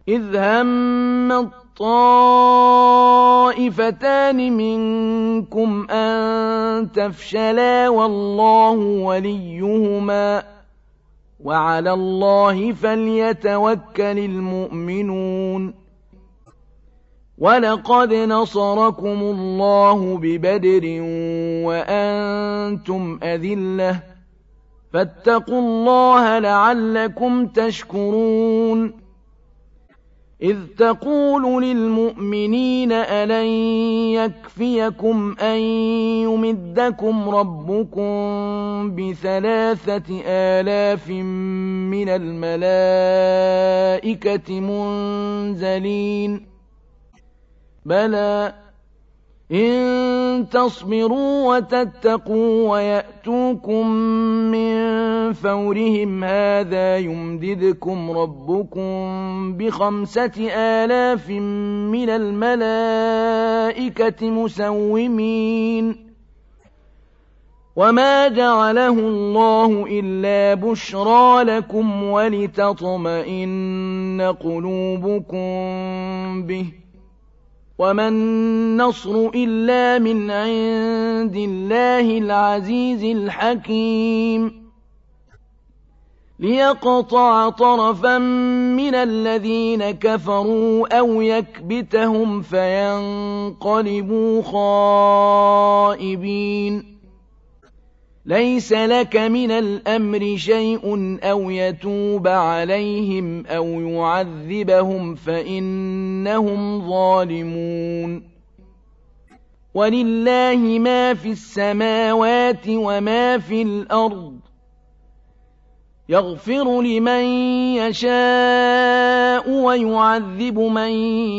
إذ هم الطائفتان منكم أن تفشلا والله وليهما وعلى الله فليتوكل المؤمنون ولقد نصركم الله ببدر وأنتم أذلة فاتقوا الله لعلكم تشكرون إذ تقول للمؤمنين ألن يكفيكم أن يمدكم ربكم ب3,000 من الملائكة منزلين بلى إن تصبروا وتتقوا ويأتوكم من فورهم هذا يمددكم ربكم ب5,000 من الملائكة مسومين وما جعله الله إلا بشرى لكم ولتطمئن قلوبكم به وما النصر إلا من عند الله العزيز الحكيم ليقطع طرفا من الذين كفروا أو يكبتهم فينقلبوا خائبين ليس لك من الأمر شيء أو يتوب عليهم أو يعذبهم فإنهم ظالمون ولله ما في السماوات وما في الأرض يغفر لمن يشاء ويعذب من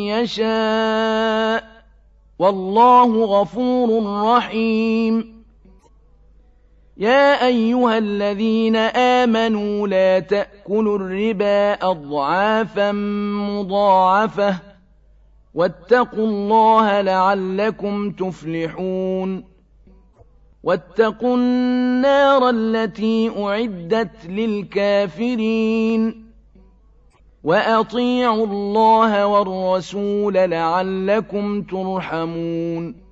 يشاء والله غفور رحيم يا أيها الذين آمنوا لا تأكلوا الربا أضعافا مضاعفة واتقوا الله لعلكم تفلحون واتقوا النار التي أعدت للكافرين وأطيعوا الله والرسول لعلكم ترحمون